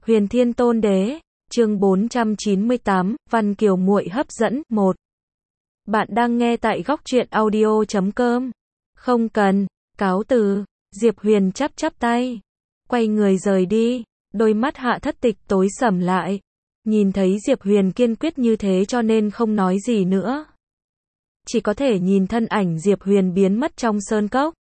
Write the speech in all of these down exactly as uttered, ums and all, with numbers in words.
Huyền Thiên Tôn Đế, chương bốn trăm chín mươi tám, Văn Kiều muội hấp dẫn, một. Bạn đang nghe tại góc truyện audio chấm com. Không cần, cáo từ, Diệp Huyền chắp chắp tay, quay người rời đi, đôi mắt Hạ Thất Tịch tối sầm lại. Nhìn thấy Diệp Huyền kiên quyết như thế cho nên không nói gì nữa. Chỉ có thể nhìn thân ảnh Diệp Huyền biến mất trong sơn cốc.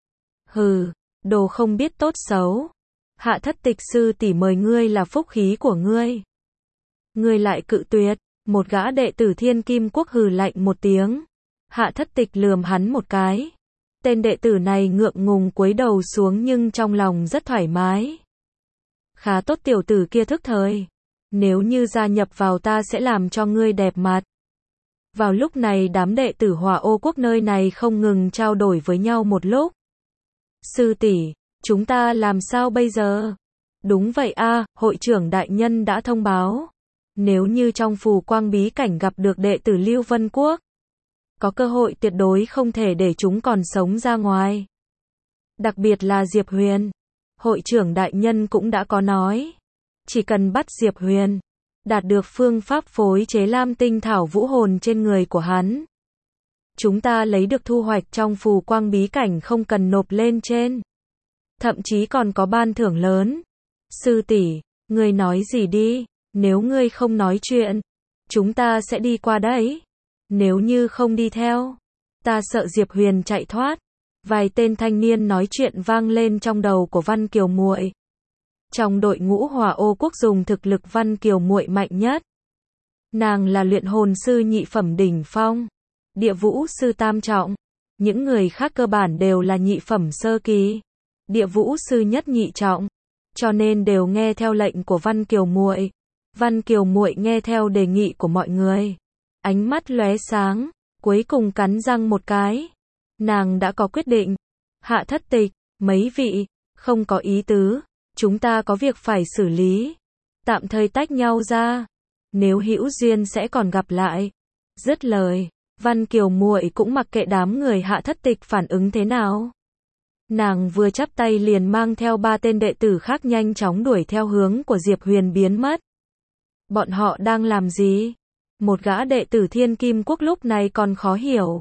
Hừ, đồ không biết tốt xấu. Hạ Thất Tịch sư tỷ mời ngươi là phúc khí của ngươi. Ngươi lại cự tuyệt, một gã đệ tử Thiên Kim Quốc hừ lạnh một tiếng. Hạ Thất Tịch lườm hắn một cái. Tên đệ tử này ngượng ngùng cúi đầu xuống nhưng trong lòng rất thoải mái. Khá tốt, tiểu tử kia thức thời. Nếu như gia nhập vào ta sẽ làm cho ngươi đẹp mặt. Vào lúc này đám đệ tử Hỏa Ô Quốc nơi này không ngừng trao đổi với nhau một lúc. Sư tỷ, chúng ta làm sao bây giờ? Đúng vậy a, hội trưởng đại nhân đã thông báo. Nếu như trong phù quang bí cảnh gặp được đệ tử Lưu Vân Quốc, có cơ hội tuyệt đối không thể để chúng còn sống ra ngoài. Đặc biệt là Diệp Huyền. Hội trưởng đại nhân cũng đã có nói. Chỉ cần bắt Diệp Huyền, đạt được phương pháp phối chế lam tinh thảo vũ hồn trên người của hắn, chúng ta lấy được thu hoạch trong phù quang bí cảnh không cần nộp lên trên. Thậm chí còn có ban thưởng lớn. Sư tỷ, ngươi nói gì đi, nếu ngươi không nói chuyện, chúng ta sẽ đi qua đấy. Nếu như không đi theo, ta sợ Diệp Huyền chạy thoát. Vài tên thanh niên nói chuyện vang lên trong đầu của Văn Kiều muội. Trong đội ngũ Hỏa Ô Quốc dùng thực lực Văn Kiều muội mạnh nhất. Nàng là luyện hồn sư nhị phẩm đỉnh phong, địa vũ sư tam trọng. Những người khác cơ bản đều là nhị phẩm sơ kỳ, địa vũ sư nhất nhị trọng, cho nên đều nghe theo lệnh của Văn Kiều muội. Văn Kiều muội nghe theo đề nghị của mọi người, ánh mắt lóe sáng, cuối cùng cắn răng một cái. Nàng đã có quyết định. Hạ Thất Tịch, mấy vị, không có ý tứ, chúng ta có việc phải xử lý, tạm thời tách nhau ra, nếu hữu duyên sẽ còn gặp lại. Dứt lời, Văn Kiều muội cũng mặc kệ đám người Hạ Thất Tịch phản ứng thế nào. Nàng vừa chắp tay liền mang theo ba tên đệ tử khác nhanh chóng đuổi theo hướng của Diệp Huyền biến mất. Bọn họ đang làm gì? Một gã đệ tử Thiên Kim Quốc lúc này còn khó hiểu.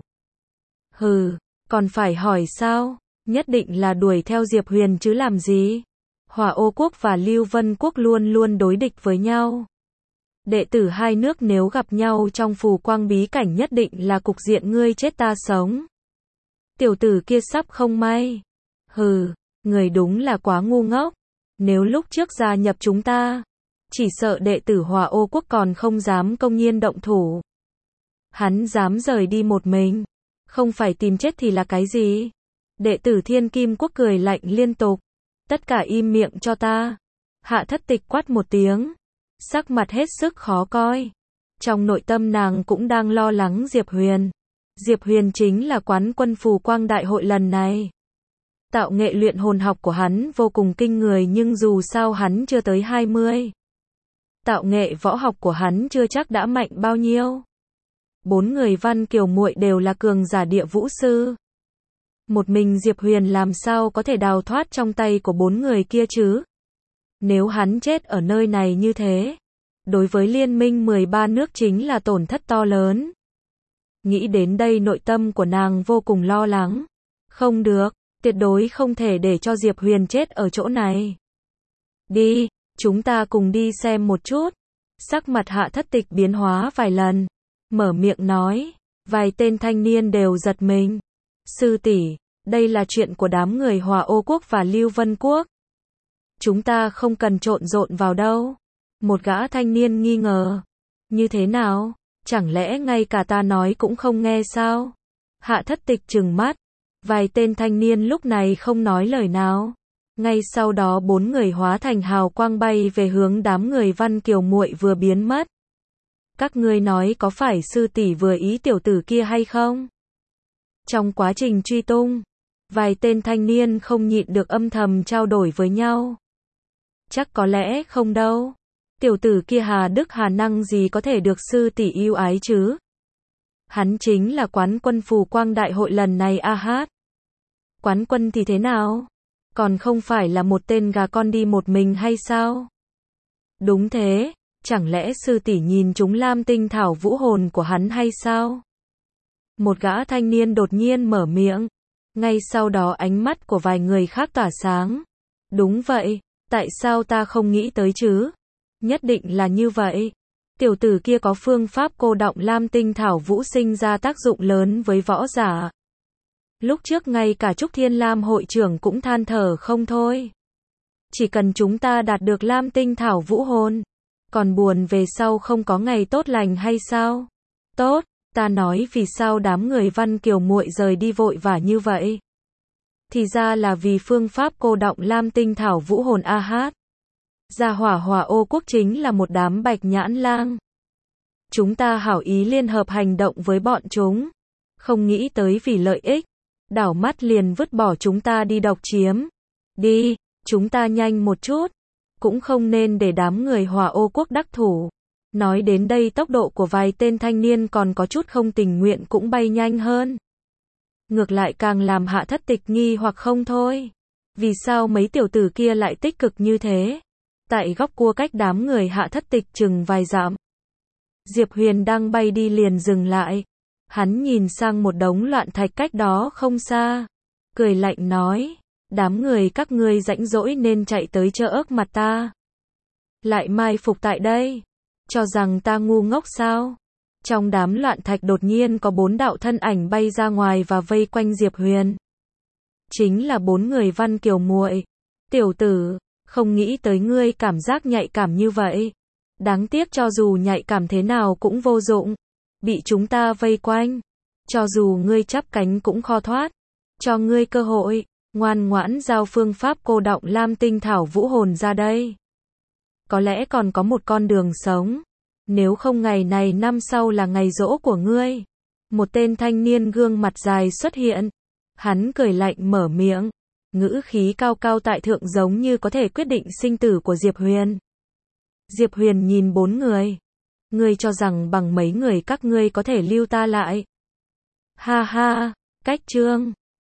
Hừ, còn phải hỏi sao? Nhất định là đuổi theo Diệp Huyền chứ làm gì? Hỏa Ô Quốc và Lưu Vân Quốc luôn luôn đối địch với nhau. Đệ tử hai nước nếu gặp nhau trong phù quang bí cảnh nhất định là cục diện ngươi chết ta sống. Tiểu tử kia sắp không may. Hừ, người đúng là quá ngu ngốc. Nếu lúc trước gia nhập chúng ta, chỉ sợ đệ tử Hỏa Ô Quốc còn không dám công nhiên động thủ. Hắn dám rời đi một mình, không phải tìm chết thì là cái gì? Đệ tử Thiên Kim Quốc cười lạnh liên tục. Tất cả im miệng cho ta. Hạ Thất Tịch quát một tiếng, sắc mặt hết sức khó coi. Trong nội tâm nàng cũng đang lo lắng Diệp Huyền. Diệp Huyền chính là quán quân phù quang đại hội lần này. Tạo nghệ luyện hồn học của hắn vô cùng kinh người nhưng dù sao hắn chưa tới hai mươi. Tạo nghệ võ học của hắn chưa chắc đã mạnh bao nhiêu. Bốn người Văn Kiều muội đều là cường giả địa vũ sư. Một mình Diệp Huyền làm sao có thể đào thoát trong tay của bốn người kia chứ? Nếu hắn chết ở nơi này như thế, đối với liên minh mười ba nước chính là tổn thất to lớn. Nghĩ đến đây nội tâm của nàng vô cùng lo lắng. Không được, tuyệt đối không thể để cho Diệp Huyền chết ở chỗ này. Đi, chúng ta cùng đi xem một chút. Sắc mặt Hạ Thất Tịch biến hóa vài lần, mở miệng nói. Vài tên thanh niên đều giật mình. Sư tỷ, đây là chuyện của đám người Hỏa Ô Quốc và Lưu Vân Quốc. Chúng ta không cần trộn rộn vào đâu. Một gã thanh niên nghi ngờ. Như thế nào? Chẳng lẽ ngay cả ta nói cũng không nghe sao? Hạ Thất Tịch trừng mắt. Vài tên thanh niên lúc này không nói lời nào. Ngay sau đó bốn người hóa thành hào quang bay về hướng đám người Văn Kiều muội vừa biến mất. Các ngươi nói có phải sư tỷ vừa ý tiểu tử kia hay không? Trong quá trình truy tung, vài tên thanh niên không nhịn được âm thầm trao đổi với nhau. Chắc có lẽ không đâu. Tiểu tử kia hà đức hà năng gì có thể được sư tỷ yêu ái chứ? Hắn chính là quán quân phù quang đại hội lần này a hát. Quán quân thì thế nào? Còn không phải là một tên gà con đi một mình hay sao? Đúng thế, chẳng lẽ sư tỷ nhìn chúng lam tinh thảo vũ hồn của hắn hay sao? Một gã thanh niên đột nhiên mở miệng. Ngay sau đó ánh mắt của vài người khác tỏa sáng. Đúng vậy, tại sao ta không nghĩ tới chứ? Nhất định là như vậy. Tiểu tử kia có phương pháp cô đọng lam tinh thảo vũ sinh ra tác dụng lớn với võ giả. Lúc trước ngay cả Trúc Thiên Lam hội trưởng cũng than thở không thôi. Chỉ cần chúng ta đạt được lam tinh thảo vũ hồn, còn buồn về sau không có ngày tốt lành hay sao? Tốt, ta nói vì sao đám người Văn Kiều muội rời đi vội vã như vậy? Thì ra là vì phương pháp cô đọng lam tinh thảo vũ hồn a hát. Gia hỏa Hỏa Ô quốc chính là một đám bạch nhãn lang. Chúng ta hảo ý liên hợp hành động với bọn chúng. Không nghĩ tới vì lợi ích. Đảo mắt liền vứt bỏ chúng ta đi độc chiếm. Đi, chúng ta nhanh một chút. Cũng không nên để đám người Hỏa Ô quốc đắc thủ. Nói đến đây tốc độ của vài tên thanh niên còn có chút không tình nguyện cũng bay nhanh hơn. Ngược lại càng làm Hạ Thất Tịch nghi hoặc không thôi. Vì sao mấy tiểu tử kia lại tích cực như thế? Tại góc cua cách đám người Hạ Thất Tịch chừng vài dặm. Diệp Huyền đang bay đi liền dừng lại. Hắn nhìn sang một đống loạn thạch cách đó không xa. Cười lạnh nói. Đám người các ngươi rãnh rỗi nên chạy tới chợ ớt mặt ta. Lại mai phục tại đây. Cho rằng ta ngu ngốc sao? Trong đám loạn thạch đột nhiên có bốn đạo thân ảnh bay ra ngoài và vây quanh Diệp Huyền. Chính là bốn người Văn Kiều muội. Tiểu tử, không nghĩ tới ngươi cảm giác nhạy cảm như vậy. Đáng tiếc cho dù nhạy cảm thế nào cũng vô dụng. Bị chúng ta vây quanh. Cho dù ngươi chắp cánh cũng khó thoát. Cho ngươi cơ hội, ngoan ngoãn giao phương pháp cô đọng lam tinh thảo vũ hồn ra đây. Có lẽ còn có một con đường sống. Nếu không ngày này năm sau là ngày giỗ của ngươi. Một tên thanh niên gương mặt dài xuất hiện. Hắn cười lạnh mở miệng. Ngữ khí cao cao tại thượng giống như có thể quyết định sinh tử của Diệp Huyền. Diệp Huyền nhìn bốn người. Ngươi cho rằng bằng mấy người các ngươi có thể lưu ta lại. Ha ha, cách chương.